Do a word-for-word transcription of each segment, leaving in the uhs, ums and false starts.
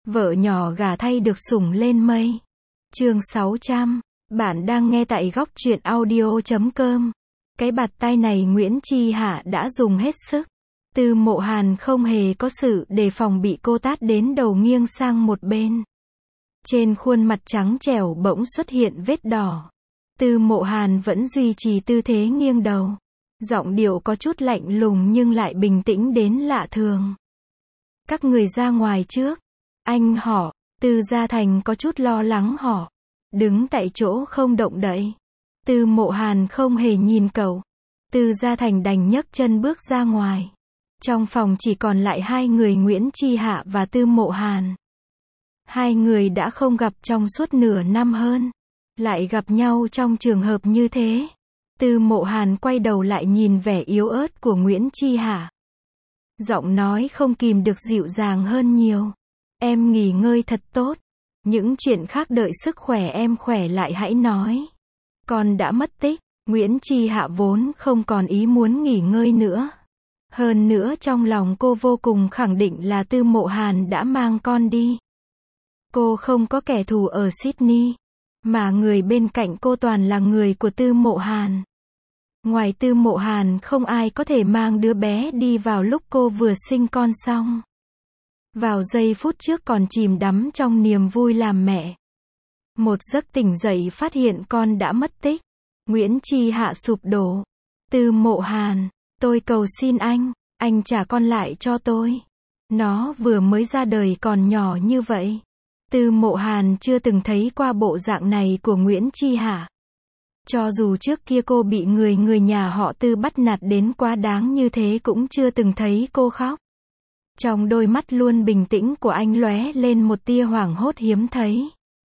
Vợ nhỏ gả thay được sủng lên mây. Chương sáu trăm. Bạn đang nghe tại góc truyện audio chấm com. Cái bạt tai này Nguyễn Chi Hạ đã dùng hết sức. Tư Mộ Hàn không hề có sự đề phòng bị cô tát đến đầu nghiêng sang một bên. Trên khuôn mặt trắng trẻo bỗng xuất hiện vết đỏ. Tư Mộ Hàn vẫn duy trì tư thế nghiêng đầu. Giọng điệu có chút lạnh lùng nhưng lại bình tĩnh đến lạ thường. Các người ra ngoài trước. Anh họ. Tư Gia Thành có chút lo lắng họ. Đứng tại chỗ không động đậy. Tư Mộ Hàn không hề nhìn cậu. Tư Gia Thành đành nhấc chân bước ra ngoài. Trong phòng chỉ còn lại hai người Nguyễn Chi Hạ và Tư Mộ Hàn. Hai người đã không gặp trong suốt nửa năm hơn. Lại gặp nhau trong trường hợp như thế. Tư Mộ Hàn quay đầu lại nhìn vẻ yếu ớt của Nguyễn Chi Hạ. Giọng nói không kìm được dịu dàng hơn nhiều. Em nghỉ ngơi thật tốt. Những chuyện khác đợi sức khỏe em khỏe lại hãy nói. Con đã mất tích. Nguyễn Chi Hạ vốn không còn ý muốn nghỉ ngơi nữa. Hơn nữa trong lòng cô vô cùng khẳng định là Tư Mộ Hàn đã mang con đi. Cô không có kẻ thù ở Sydney. Mà người bên cạnh cô toàn là người của Tư Mộ Hàn. Ngoài Tư Mộ Hàn không ai có thể mang đứa bé đi vào lúc cô vừa sinh con xong. Vào giây phút trước còn chìm đắm trong niềm vui làm mẹ. Một giấc tỉnh dậy phát hiện con đã mất tích. Nguyễn Chi Hạ sụp đổ. Tư Mộ Hàn, tôi cầu xin anh, anh trả con lại cho tôi. Nó vừa mới ra đời còn nhỏ như vậy. Tư Mộ Hàn chưa từng thấy qua bộ dạng này của Nguyễn Chi Hạ. Cho dù trước kia cô bị người người nhà họ Tư bắt nạt đến quá đáng như thế cũng chưa từng thấy cô khóc. Trong đôi mắt luôn bình tĩnh của anh lóe lên một tia hoảng hốt hiếm thấy.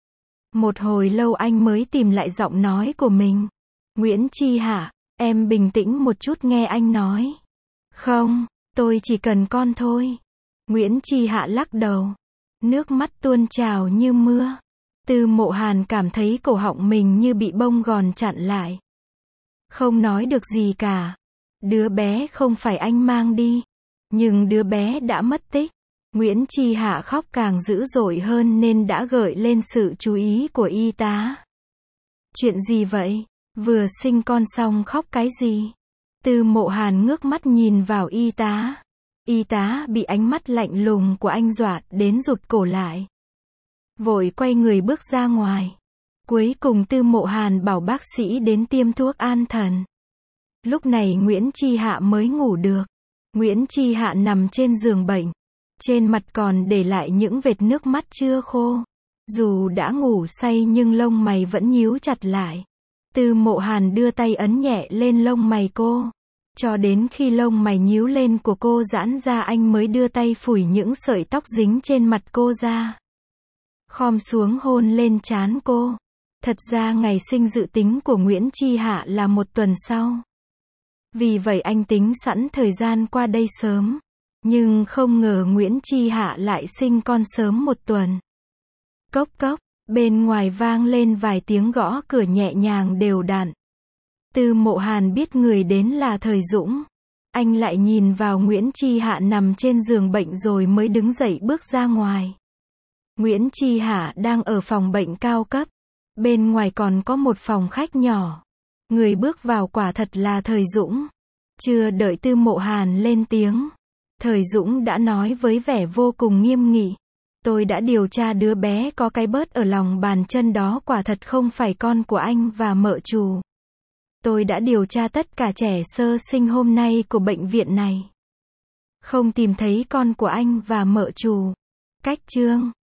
Một hồi lâu anh mới tìm lại giọng nói của mình. Nguyễn Chi Hạ, em bình tĩnh một chút nghe anh nói. Không, tôi chỉ cần con thôi. Nguyễn Chi Hạ lắc đầu. Nước mắt tuôn trào như mưa. Tư Mộ Hàn cảm thấy cổ họng mình như bị bông gòn chặn lại. Không nói được gì cả. Đứa bé không phải anh mang đi. Nhưng đứa bé đã mất tích. Nguyễn Chi Hạ khóc càng dữ dội hơn nên đã gợi lên sự chú ý của y tá. Chuyện gì vậy? Vừa sinh con xong khóc cái gì? Tư Mộ Hàn ngước mắt nhìn vào y tá. Y tá bị ánh mắt lạnh lùng của anh dọa đến rụt cổ lại. Vội quay người bước ra ngoài. Cuối cùng Tư Mộ Hàn bảo bác sĩ đến tiêm thuốc an thần. Lúc này Nguyễn Chi Hạ mới ngủ được. Nguyễn Chi Hạ nằm trên giường bệnh. Trên mặt còn để lại những vệt nước mắt chưa khô. Dù đã ngủ say nhưng lông mày vẫn nhíu chặt lại. Tư Mộ Hàn đưa tay ấn nhẹ lên lông mày cô. Cho đến khi lông mày nhíu lên của cô giãn ra anh mới đưa tay phủi những sợi tóc dính trên mặt cô ra. Khom xuống hôn lên trán cô. Thật ra ngày sinh dự tính của Nguyễn Chi Hạ là một tuần sau. Vì vậy anh tính sẵn thời gian qua đây sớm. Nhưng không ngờ Nguyễn Chi Hạ lại sinh con sớm một tuần. Cốc cốc, bên ngoài vang lên vài tiếng gõ cửa nhẹ nhàng đều đặn. Tư Mộ Hàn biết người đến là Thời Dũng. Anh lại nhìn vào Nguyễn Chi Hạ nằm trên giường bệnh rồi mới đứng dậy bước ra ngoài. Nguyễn Chi Hạ đang ở phòng bệnh cao cấp. Bên ngoài còn có một phòng khách nhỏ. Người bước vào quả thật là Thời Dũng. Chưa đợi Tư Mộ Hàn lên tiếng. Thời Dũng đã nói với vẻ vô cùng nghiêm nghị. Tôi đã điều tra đứa bé có cái bớt ở lòng bàn chân đó quả thật không phải con của anh và mợ chủ. Tôi đã điều tra tất cả trẻ sơ sinh hôm nay của bệnh viện này. Không tìm thấy con của anh và mợ chủ. Cách chương